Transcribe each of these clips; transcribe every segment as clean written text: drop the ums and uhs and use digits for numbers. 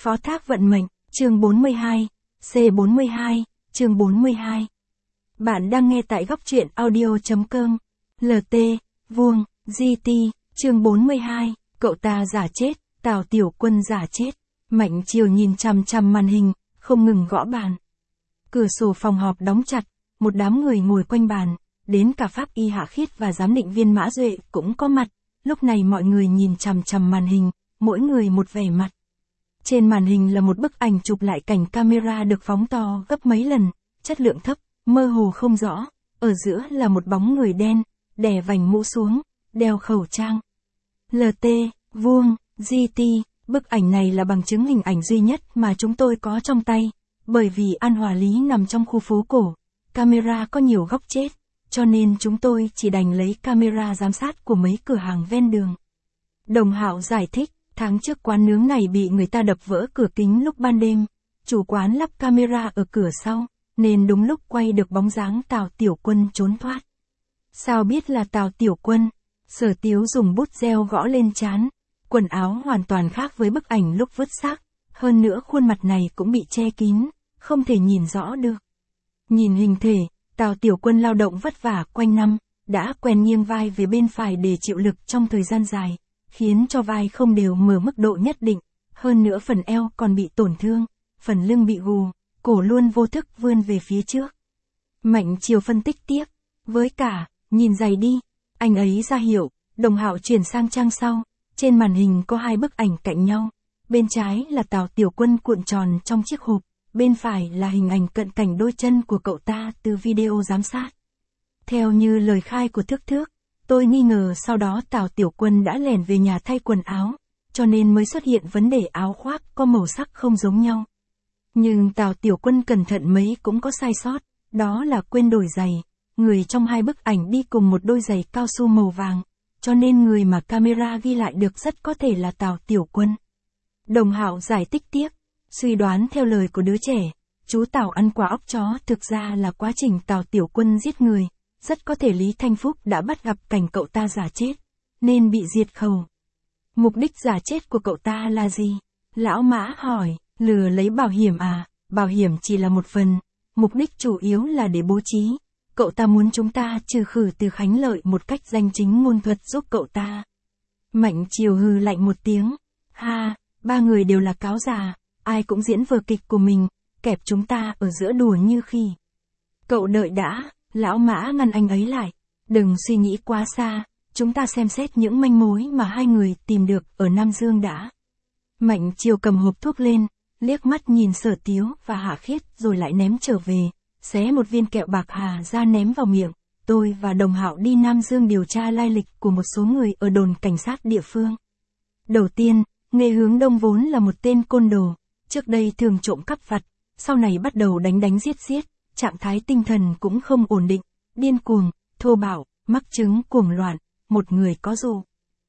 Phó thác vận mệnh, chương 42, C42, chương 42. Bạn đang nghe tại góc truyện audio.com. LT, vuông, GT, chương 42, cậu ta giả chết, Tào Tiểu Quân giả chết. Mạnh Triều nhìn chằm chằm màn hình, không ngừng gõ bàn. Cửa sổ phòng họp đóng chặt, một đám người ngồi quanh bàn, đến cả pháp y Hạ Khiết và giám định viên Mã Duệ cũng có mặt. Lúc này mọi người nhìn chằm chằm màn hình, mỗi người một vẻ mặt. Trên màn hình là một bức ảnh chụp lại cảnh camera được phóng to gấp mấy lần, chất lượng thấp, mơ hồ không rõ. Ở giữa là một bóng người đen, đè vành mũ xuống, đeo khẩu trang. LT, vuông, GT, bức ảnh này là bằng chứng hình ảnh duy nhất mà chúng tôi có trong tay. Bởi vì An Hòa Lý nằm trong khu phố cổ, camera có nhiều góc chết, cho nên chúng tôi chỉ đành lấy camera giám sát của mấy cửa hàng ven đường. Đồng Hạo giải thích, tháng trước quán nướng này bị người ta đập vỡ cửa kính lúc ban đêm, chủ quán lắp camera ở cửa sau, nên đúng lúc quay được bóng dáng Tào Tiểu Quân trốn thoát. Sao biết là Tào Tiểu Quân? Sở Tiếu dùng bút gel gõ lên trán, quần áo hoàn toàn khác với bức ảnh lúc vứt xác, hơn nữa khuôn mặt này cũng bị che kín, không thể nhìn rõ được. Nhìn hình thể, Tào Tiểu Quân lao động vất vả quanh năm, đã quen nghiêng vai về bên phải để chịu lực trong thời gian dài, khiến cho vai không đều mở mức độ nhất định, hơn nữa phần eo còn bị tổn thương, phần lưng bị gù, cổ luôn vô thức vươn về phía trước. Mạnh Triều phân tích tiếp, với cả, nhìn giày đi, anh ấy ra hiệu. Đồng Hạo chuyển sang trang sau, trên màn hình có hai bức ảnh cạnh nhau, bên trái là Tào Tiểu Quân cuộn tròn trong chiếc hộp, bên phải là hình ảnh cận cảnh đôi chân của cậu ta từ video giám sát. Theo như lời khai của Thước Thước, tôi nghi ngờ sau đó Tào Tiểu Quân đã lẻn về nhà thay quần áo, cho nên mới xuất hiện vấn đề áo khoác có màu sắc không giống nhau. Nhưng Tào Tiểu Quân cẩn thận mấy cũng có sai sót, đó là quên đổi giày. Người trong hai bức ảnh đi cùng một đôi giày cao su màu vàng, cho nên người mà camera ghi lại được rất có thể là Tào Tiểu Quân. Đồng Hạo giải thích tiếp, suy đoán theo lời của đứa trẻ, chú Tào ăn quả óc chó thực ra là quá trình Tào Tiểu Quân giết người, rất có thể Lý Thanh Phúc đã bắt gặp cảnh cậu ta giả chết, nên bị diệt khẩu. Mục đích giả chết của cậu ta là gì? Lão Mã hỏi, lừa lấy bảo hiểm à? Bảo hiểm chỉ là một phần, mục đích chủ yếu là để bố trí. Cậu ta muốn chúng ta trừ khử từ Khánh Lợi một cách danh chính ngôn thuận giúp cậu ta. Mạnh Triều hừ lạnh một tiếng. Ha, ba người đều là cáo già, ai cũng diễn vở kịch của mình, kẹp chúng ta ở giữa đùa như khi. Cậu đợi đã, Lão Mã ngăn anh ấy lại. Đừng suy nghĩ quá xa, chúng ta xem xét những manh mối mà hai người tìm được ở Nam Dương đã. Mạnh Triều cầm hộp thuốc lên, liếc mắt nhìn Sở Tiếu và Hạ Khiết rồi lại ném trở về. Xé một viên kẹo bạc hà ra ném vào miệng. Tôi và Đồng Hạo đi Nam Dương điều tra lai lịch của một số người ở đồn cảnh sát địa phương. Đầu tiên, Nghê Hướng Đông vốn là một tên côn đồ, trước đây thường trộm cắp vặt, sau này bắt đầu đánh giết, trạng thái tinh thần cũng không ổn định, điên cuồng, thô bạo, mắc chứng cuồng loạn, một người có dù.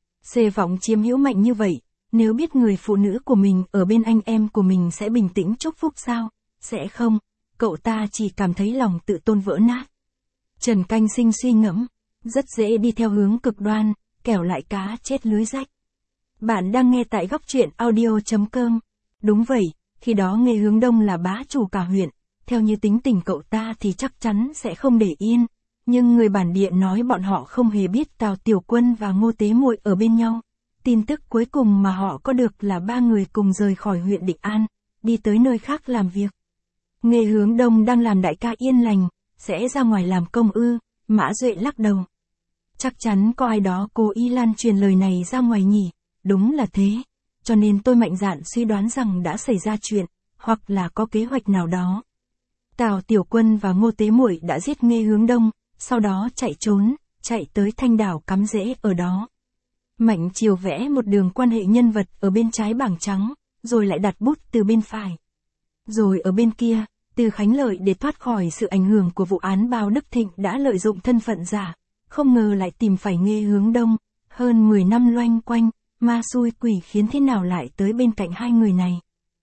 Xê vọng chiếm hữu mạnh như vậy, nếu biết người phụ nữ của mình ở bên anh em của mình sẽ bình tĩnh chúc phúc sao? Sẽ không. Cậu ta chỉ cảm thấy lòng tự tôn vỡ nát. Trần Canh Sinh suy ngẫm, rất dễ đi theo hướng cực đoan, kẻo lại cá chết lưới rách. Bạn đang nghe tại góc truyện audio.com. Đúng vậy, khi đó Nghê Hướng Đông là bá chủ cả huyện, theo như tính tình cậu ta thì chắc chắn sẽ không để yên. Nhưng người bản địa nói bọn họ không hề biết Tào Tiểu Quân và Ngô Tế Muội ở bên nhau. Tin tức cuối cùng mà họ có được là ba người cùng rời khỏi huyện Định An, đi tới nơi khác làm việc. Nghê Hướng Đông đang làm đại ca yên lành, sẽ ra ngoài làm công ư? Mã Duệ lắc đầu. Chắc chắn có ai đó cố ý lan truyền lời này ra ngoài nhỉ? Đúng là thế. Cho nên tôi mạnh dạn suy đoán rằng đã xảy ra chuyện, hoặc là có kế hoạch nào đó. Tào Tiểu Quân và Ngô Tế Muội đã giết Nghê Hướng Đông, sau đó chạy trốn, chạy tới Thanh Đảo cắm rễ ở đó. Mạnh Triều vẽ một đường quan hệ nhân vật ở bên trái bảng trắng, rồi lại đặt bút từ bên phải. Rồi ở bên kia, Từ Khánh Lợi để thoát khỏi sự ảnh hưởng của vụ án Bao Đức Thịnh đã lợi dụng thân phận giả, không ngờ lại tìm phải Nghê Hướng Đông, hơn 10 năm loanh quanh, ma xui quỷ khiến thế nào lại tới bên cạnh hai người này.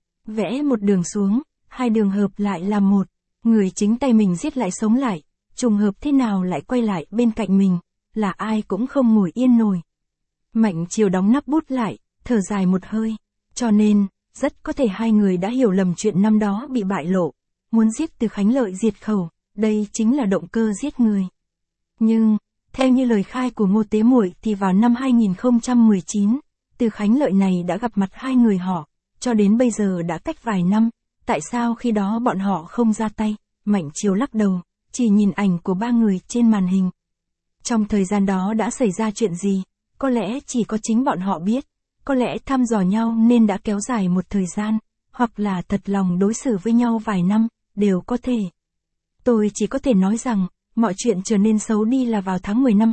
Vẽ một đường xuống, hai đường hợp lại làm một, người chính tay mình giết lại sống lại, trùng hợp thế nào lại quay lại bên cạnh mình, là ai cũng không ngồi yên nổi. Mạnh Triều đóng nắp bút lại, thở dài một hơi, cho nên, rất có thể hai người đã hiểu lầm chuyện năm đó bị bại lộ, muốn giết Từ Khánh Lợi diệt khẩu, đây chính là động cơ giết người. Nhưng, theo như lời khai của Ngô Tế Muội thì vào năm 2019, Từ Khánh Lợi này đã gặp mặt hai người họ, cho đến bây giờ đã cách vài năm, tại sao khi đó bọn họ không ra tay? Mạnh Triều lắc đầu, chỉ nhìn ảnh của ba người trên màn hình. Trong thời gian đó đã xảy ra chuyện gì, có lẽ chỉ có chính bọn họ biết, có lẽ thăm dò nhau nên đã kéo dài một thời gian, hoặc là thật lòng đối xử với nhau vài năm, đều có thể. Tôi chỉ có thể nói rằng, mọi chuyện trở nên xấu đi là vào tháng 10 năm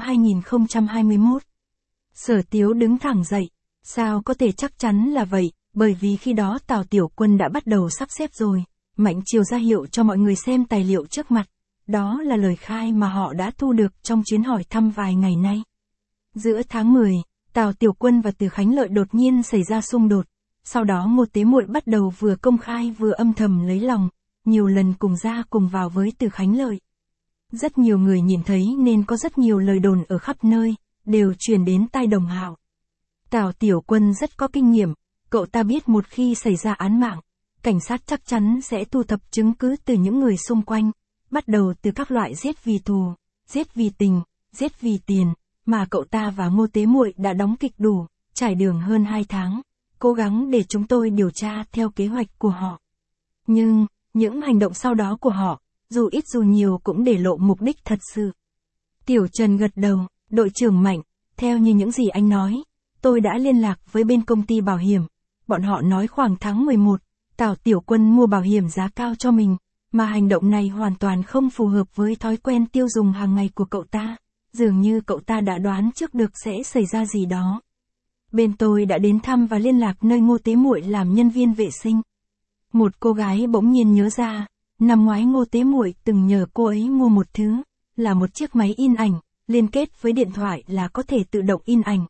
2021. Sở Tiếu đứng thẳng dậy, sao có thể chắc chắn là vậy, bởi vì khi đó Tào Tiểu Quân đã bắt đầu sắp xếp rồi. Mạnh Triều ra hiệu cho mọi người xem tài liệu trước mặt, đó là lời khai mà họ đã thu được trong chuyến hỏi thăm vài ngày nay. Giữa tháng 10, Tào Tiểu Quân và Từ Khánh Lợi đột nhiên xảy ra xung đột, sau đó Ngô Tế Muội bắt đầu vừa công khai vừa âm thầm lấy lòng, nhiều lần cùng ra cùng vào với Từ Khánh Lợi. Rất nhiều người nhìn thấy nên có rất nhiều lời đồn ở khắp nơi, đều truyền đến tai Đồng Hạo. Tào Tiểu Quân rất có kinh nghiệm, cậu ta biết một khi xảy ra án mạng, cảnh sát chắc chắn sẽ thu thập chứng cứ từ những người xung quanh, bắt đầu từ các loại giết vì thù, giết vì tình, giết vì tiền, mà cậu ta và Ngô Tế Muội đã đóng kịch đủ, trải đường hơn 2 tháng, cố gắng để chúng tôi điều tra theo kế hoạch của họ. Nhưng, những hành động sau đó của họ, dù ít dù nhiều cũng để lộ mục đích thật sự. Tiểu Trần gật đầu, đội trưởng Mạnh, theo như những gì anh nói, tôi đã liên lạc với bên công ty bảo hiểm, bọn họ nói khoảng tháng 11, Tào Tiểu Quân mua bảo hiểm giá cao cho mình, mà hành động này hoàn toàn không phù hợp với thói quen tiêu dùng hàng ngày của cậu ta, dường như cậu ta đã đoán trước được sẽ xảy ra gì đó. Bên tôi đã đến thăm và liên lạc nơi Ngô Tế Muội làm nhân viên vệ sinh. Một cô gái bỗng nhiên nhớ ra, năm ngoái Ngô Tế Muội từng nhờ cô ấy mua một thứ, là một chiếc máy in ảnh, liên kết với điện thoại là có thể tự động in ảnh.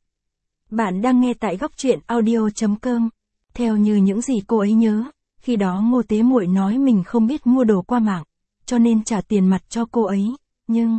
Bạn đang nghe tại góc truyện audio.com. Theo như những gì cô ấy nhớ, khi đó Ngô Tế Muội nói mình không biết mua đồ qua mạng, cho nên trả tiền mặt cho cô ấy, nhưng...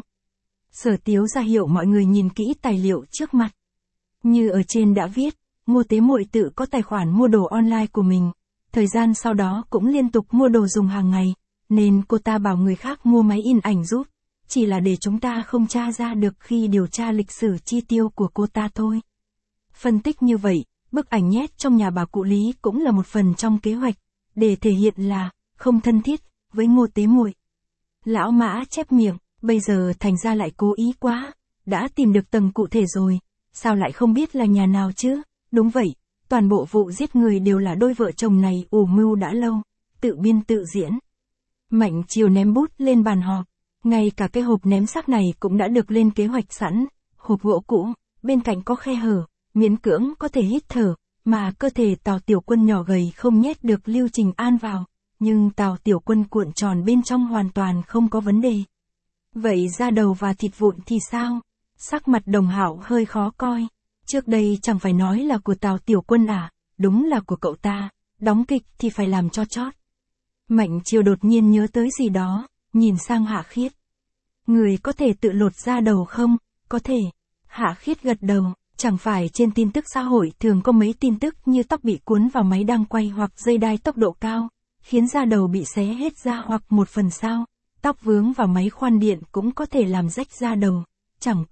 Sở Tiếu ra hiệu mọi người nhìn kỹ tài liệu trước mặt. Như ở trên đã viết, Ngô Tế Muội tự có tài khoản mua đồ online của mình, thời gian sau đó cũng liên tục mua đồ dùng hàng ngày, nên cô ta bảo người khác mua máy in ảnh giúp, chỉ là để chúng ta không tra ra được khi điều tra lịch sử chi tiêu của cô ta thôi. Phân tích như vậy, bức ảnh nhét trong nhà bà cụ Lý cũng là một phần trong kế hoạch, để thể hiện là không thân thiết với Ngô Tế Muội. Lão Mã chép miệng, bây giờ thành ra lại cố ý quá, đã tìm được tầng cụ thể rồi, sao lại không biết là nhà nào chứ? Đúng vậy, toàn bộ vụ giết người đều là đôi vợ chồng này ủ mưu đã lâu, tự biên tự diễn. Mạnh Triều ném bút lên bàn họp, ngay cả cái hộp ném xác này cũng đã được lên kế hoạch sẵn, hộp gỗ cũ, bên cạnh có khe hở, miễn cưỡng có thể hít thở, mà cơ thể Tào Tiểu Quân nhỏ gầy không nhét được Lưu Trình An vào, nhưng Tào Tiểu Quân cuộn tròn bên trong hoàn toàn không có vấn đề. Vậy da đầu và thịt vụn thì sao? Sắc mặt Đồng Hạo hơi khó coi. Trước đây chẳng phải nói là của Tào Tiểu Quân à, đúng là của cậu ta, đóng kịch thì phải làm cho chót. Mạnh Triều đột nhiên nhớ tới gì đó, nhìn sang Hạ Khiết. Người có thể tự lột da đầu không? Có thể. Hạ Khiết gật đầu, chẳng phải trên tin tức xã hội thường có mấy tin tức như tóc bị cuốn vào máy đang quay hoặc dây đai tốc độ cao, khiến da đầu bị xé hết ra hoặc một phần sao. Tóc vướng vào máy khoan điện cũng có thể làm rách da đầu, chẳng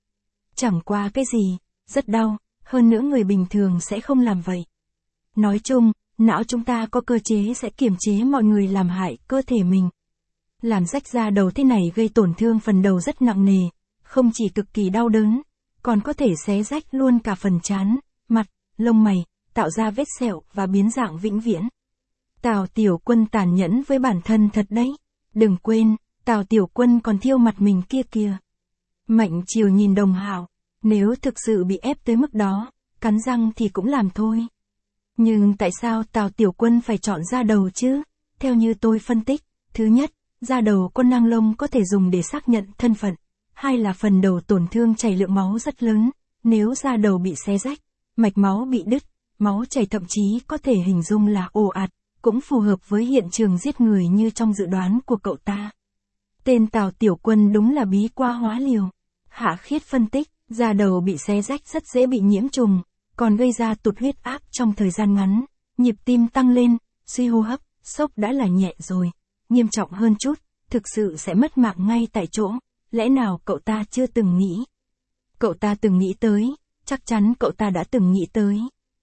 qua cái gì, rất đau, hơn nữa người bình thường sẽ không làm vậy. Nói chung, não chúng ta có cơ chế sẽ kiềm chế mọi người làm hại cơ thể mình. Làm rách da đầu thế này gây tổn thương phần đầu rất nặng nề, không chỉ cực kỳ đau đớn, còn có thể xé rách luôn cả phần trán, mặt, lông mày, tạo ra vết sẹo và biến dạng vĩnh viễn. Tào Tiểu Quân tàn nhẫn với bản thân thật đấy. Đừng quên, Tào Tiểu Quân còn thiêu mặt mình kia kìa. Mạnh Triều nhìn Đồng Hạo, nếu thực sự bị ép tới mức đó, cắn răng thì cũng làm thôi. Nhưng tại sao Tào Tiểu Quân phải chọn da đầu chứ? Theo như tôi phân tích, thứ nhất, da đầu con nang lông có thể dùng để xác nhận thân phận. Hai là phần đầu tổn thương chảy lượng máu rất lớn, nếu da đầu bị xé rách, mạch máu bị đứt, máu chảy thậm chí có thể hình dung là ồ ạt, cũng phù hợp với hiện trường giết người như trong dự đoán của cậu ta. Tên Tào Tiểu Quân đúng là bí qua hóa liều. Hạ Khiết phân tích, da đầu bị xé rách rất dễ bị nhiễm trùng, còn gây ra tụt huyết áp trong thời gian ngắn, nhịp tim tăng lên, suy hô hấp, sốc đã là nhẹ rồi. Nghiêm trọng hơn chút, thực sự sẽ mất mạng ngay tại chỗ, lẽ nào cậu ta chưa từng nghĩ? Cậu ta từng nghĩ tới, chắc chắn cậu ta đã từng nghĩ tới.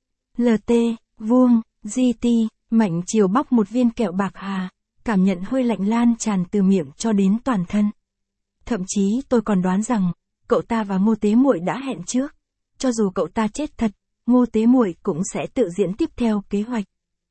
LT, vuông, GT, Mạnh Triều bóc một viên kẹo bạc hà, cảm nhận hơi lạnh lan tràn từ miệng cho đến toàn thân. Thậm chí tôi còn đoán rằng, cậu ta và Ngô Tế Muội đã hẹn trước. Cho dù cậu ta chết thật, Ngô Tế Muội cũng sẽ tự diễn tiếp theo kế hoạch.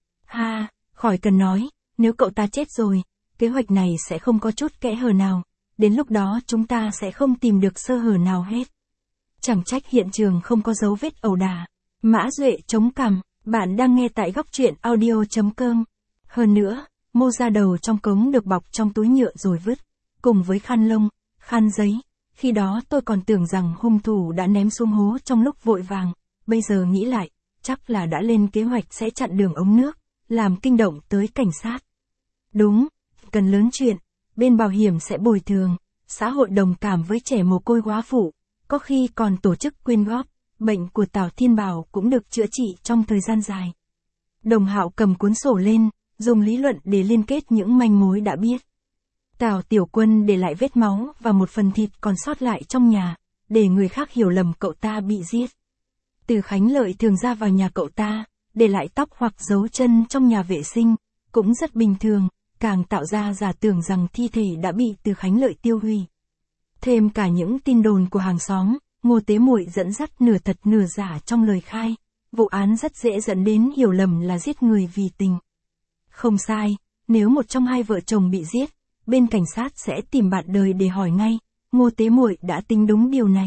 Ha, khỏi cần nói, nếu cậu ta chết rồi, kế hoạch này sẽ không có chút kẽ hở nào. Đến lúc đó chúng ta sẽ không tìm được sơ hở nào hết. Chẳng trách hiện trường không có dấu vết ẩu đả. Mã Duệ chống cằm, bạn đang nghe tại góc truyện audio.com. Hơn nữa, mô da đầu trong cống được bọc trong túi nhựa rồi vứt, cùng với khăn lông, khăn giấy. Khi đó tôi còn tưởng rằng hung thủ đã ném xuống hố trong lúc vội vàng, bây giờ nghĩ lại, chắc là đã lên kế hoạch sẽ chặn đường ống nước, làm kinh động tới cảnh sát. Đúng, cần lớn chuyện, bên bảo hiểm sẽ bồi thường, xã hội đồng cảm với trẻ mồ côi góa phụ, có khi còn tổ chức quyên góp, bệnh của Tào Thiên Bảo cũng được chữa trị trong thời gian dài. Đồng Hạo cầm cuốn sổ lên, dùng lý luận để liên kết những manh mối đã biết. Tào Tiểu Quân để lại vết máu và một phần thịt còn sót lại trong nhà, để người khác hiểu lầm cậu ta bị giết. Từ Khánh Lợi thường ra vào nhà cậu ta, để lại tóc hoặc dấu chân trong nhà vệ sinh, cũng rất bình thường, càng tạo ra giả tưởng rằng thi thể đã bị Từ Khánh Lợi tiêu hủy. Thêm cả những tin đồn của hàng xóm, Ngô Tế Muội dẫn dắt nửa thật nửa giả trong lời khai, vụ án rất dễ dẫn đến hiểu lầm là giết người vì tình. Không sai, nếu một trong hai vợ chồng bị giết, bên cảnh sát sẽ tìm bạn đời để hỏi ngay, Ngô Tế Muội đã tính đúng điều này.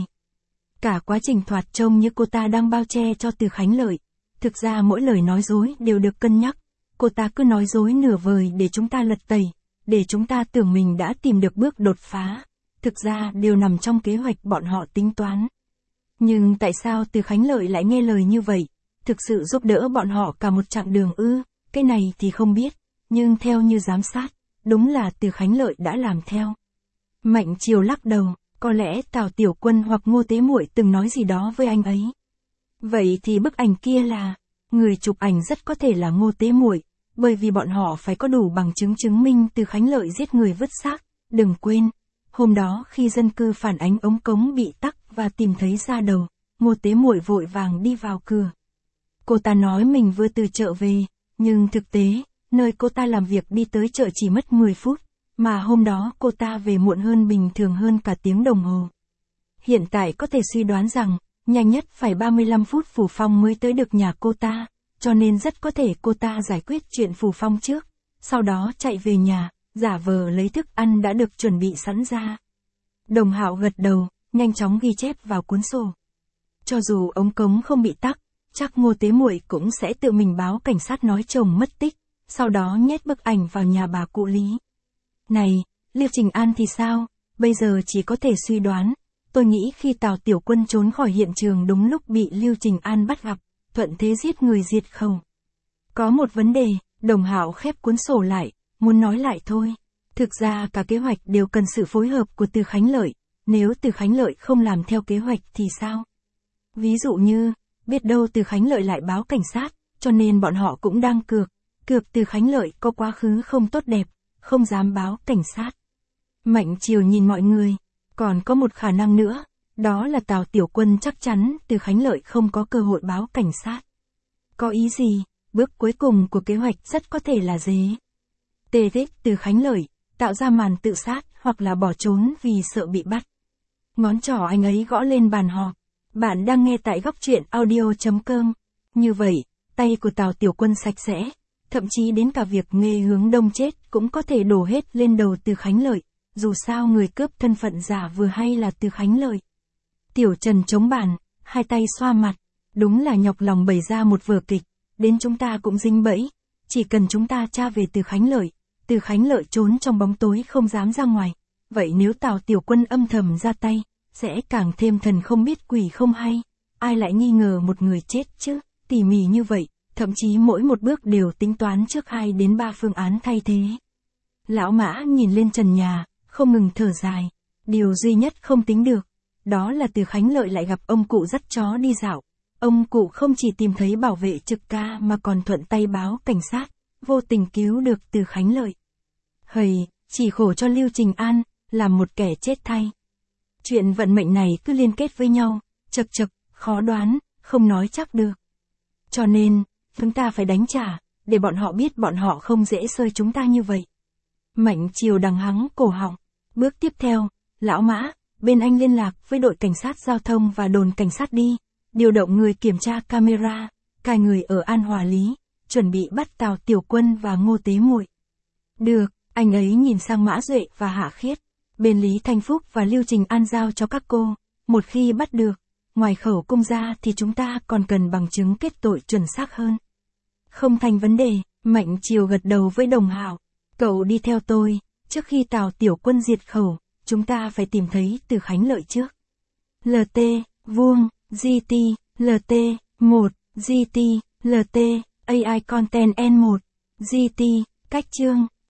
Cả quá trình thoạt trông như cô ta đang bao che cho Từ Khánh Lợi, thực ra mỗi lời nói dối đều được cân nhắc, cô ta cứ nói dối nửa vời để chúng ta lật tẩy, để chúng ta tưởng mình đã tìm được bước đột phá, thực ra đều nằm trong kế hoạch bọn họ tính toán. Nhưng tại sao Từ Khánh Lợi lại nghe lời như vậy, thực sự giúp đỡ bọn họ cả một chặng đường ư, cái này thì không biết, nhưng theo như giám sát, đúng là Từ Khánh Lợi đã làm theo. Mạnh Triều lắc đầu, có lẽ Tào Tiểu Quân hoặc Ngô Tế Muội từng nói gì đó với anh ấy. Vậy thì bức ảnh kia là, người chụp ảnh rất có thể là Ngô Tế Muội, bởi vì bọn họ phải có đủ bằng chứng chứng minh Từ Khánh Lợi giết người vứt xác. Đừng quên, hôm đó khi dân cư phản ánh ống cống bị tắc và tìm thấy da đầu, Ngô Tế Muội vội vàng đi vào cửa. Cô ta nói mình vừa từ chợ về, nhưng thực tế, nơi cô ta làm việc đi tới chợ chỉ mất 10 phút, mà hôm đó cô ta về muộn hơn bình thường hơn cả tiếng đồng hồ. Hiện tại có thể suy đoán rằng, nhanh nhất phải 35 phút Phủ Phong mới tới được nhà cô ta, cho nên rất có thể cô ta giải quyết chuyện Phủ Phong trước, sau đó chạy về nhà, giả vờ lấy thức ăn đã được chuẩn bị sẵn ra. Đồng Hạo gật đầu, nhanh chóng ghi chép vào cuốn sổ. Cho dù ống cống không bị tắc, chắc Ngô Tế Muội cũng sẽ tự mình báo cảnh sát nói chồng mất tích, sau đó nhét bức ảnh vào nhà bà cụ Lý. Này, Lưu Trình An thì sao? Bây giờ chỉ có thể suy đoán. Tôi nghĩ khi Tào Tiểu Quân trốn khỏi hiện trường đúng lúc bị Lưu Trình An bắt gặp, thuận thế giết người diệt khẩu. Có một vấn đề, Đồng Hạo khép cuốn sổ lại, muốn nói lại thôi. Thực ra cả kế hoạch đều cần sự phối hợp của Từ Khánh Lợi, nếu Từ Khánh Lợi không làm theo kế hoạch thì sao? Ví dụ như, biết đâu Từ Khánh Lợi lại báo cảnh sát, cho nên bọn họ cũng đang cược Từ Khánh Lợi có quá khứ không tốt đẹp, không dám báo cảnh sát. Mạnh Triều nhìn mọi người, còn có một khả năng nữa, đó là Tào Tiểu Quân chắc chắn Từ Khánh Lợi không có cơ hội báo cảnh sát. Có ý gì? Bước cuối cùng của kế hoạch rất có thể là dế. Tê thích Từ Khánh Lợi, tạo ra màn tự sát hoặc là bỏ trốn vì sợ bị bắt. Ngón trỏ anh ấy gõ lên bàn họp. Bạn đang nghe tại góc truyện audio.com. Như vậy, tay của Tào Tiểu Quân sạch sẽ, thậm chí đến cả việc nghề hướng đông chết cũng có thể đổ hết lên đầu Từ Khánh Lợi, dù sao người cướp thân phận giả vừa hay là Từ Khánh Lợi. Tiểu Trần chống bàn, hai tay xoa mặt, đúng là nhọc lòng bày ra một vở kịch, đến chúng ta cũng dính bẫy, chỉ cần chúng ta tra về Từ Khánh Lợi trốn trong bóng tối không dám ra ngoài, vậy nếu Tào Tiểu Quân âm thầm ra tay, sẽ càng thêm thần không biết quỷ không hay, ai lại nghi ngờ một người chết chứ, tỉ mỉ như vậy, thậm chí mỗi một bước đều tính toán trước 2 đến 3 phương án thay thế. Lão Mã nhìn lên trần nhà, không ngừng thở dài, điều duy nhất không tính được, đó là Từ Khánh Lợi lại gặp ông cụ dắt chó đi dạo, Ông cụ không chỉ tìm thấy bảo vệ trực ca mà còn thuận tay báo cảnh sát, vô tình cứu được Từ Khánh Lợi. Hầy, chỉ khổ cho Lưu Trình An, làm một kẻ chết thay. Chuyện vận mệnh này cứ liên kết với nhau, chật chật, khó đoán, không nói chắc được. Cho nên, chúng ta phải đánh trả, để bọn họ biết bọn họ không dễ xơi chúng ta như vậy. Mạnh Triều đằng hắng cổ họng. Bước tiếp theo, lão Mã, bên anh liên lạc với đội cảnh sát giao thông và đồn cảnh sát đi, điều động người kiểm tra camera, cài người ở An Hòa Lý, chuẩn bị bắt Tào Tiểu Quân và Ngô Tế Muội. Được, anh ấy nhìn sang Mã Duệ và Hạ Khiết. Bên Lý Thanh Phúc và Lưu Trình An giao cho các cô, một khi bắt được, ngoài khẩu cung ra thì chúng ta còn cần bằng chứng kết tội chuẩn xác hơn. Không thành vấn đề, Mạnh Triều gật đầu với Đồng Hạo. Cậu đi theo tôi, trước khi Tào Tiểu Quân diệt khẩu, chúng ta phải tìm thấy Từ Khánh Lợi trước. LT, vuông, GT, LT, 1, GT, LT, AI Content N1, GT, cách chương.